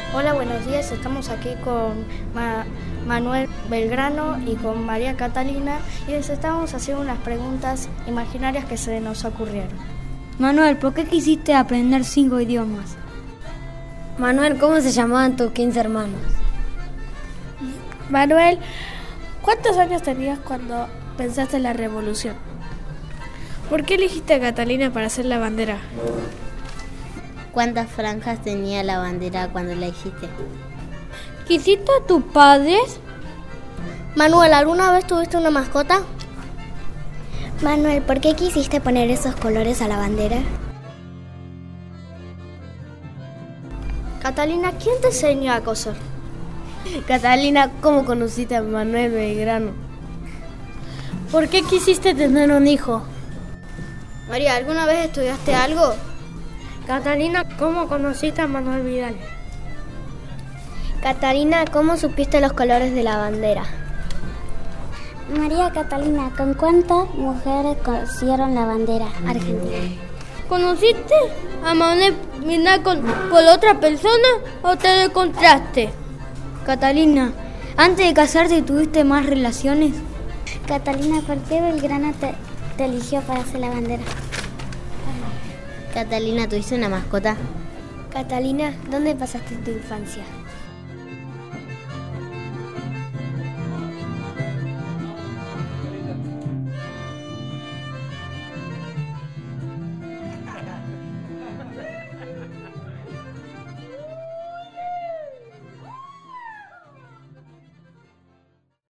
Hola, buenos días. Estamos aquí con Manuel Belgrano y con María Catalina y les estamos haciendo unas preguntas imaginarias que se nos ocurrieron. Manuel, ¿por qué quisiste aprender 5 idiomas? Manuel, ¿cómo se llamaban tus 15 hermanos? Manuel, ¿cuántos años tenías cuando pensaste en la revolución? ¿Por qué elegiste a Catalina para hacer la bandera? ¿Cuántas franjas tenía la bandera cuando la hiciste? ¿Quisiste a tus padres? Manuel, ¿alguna vez tuviste una mascota? Manuel, ¿por qué quisiste poner esos colores a la bandera? Catalina, ¿quién te enseñó a coser? Catalina, ¿cómo conociste a Manuel Belgrano? ¿Por qué quisiste tener un hijo? María, ¿alguna vez estudiaste algo? Catalina, ¿cómo conociste a Manuel Vidal? Catalina, ¿cómo supiste los colores de la bandera? María Catalina, ¿con cuántas mujeres cosieron la bandera argentina? ¿Conociste a Manuel Vidal por otra persona o te lo encontraste? Catalina, antes de casarte, ¿tuviste más relaciones? Catalina, ¿por qué Belgrano te eligió para hacer la bandera? Catalina, ¿tuviste una mascota? Catalina, ¿dónde pasaste tu infancia?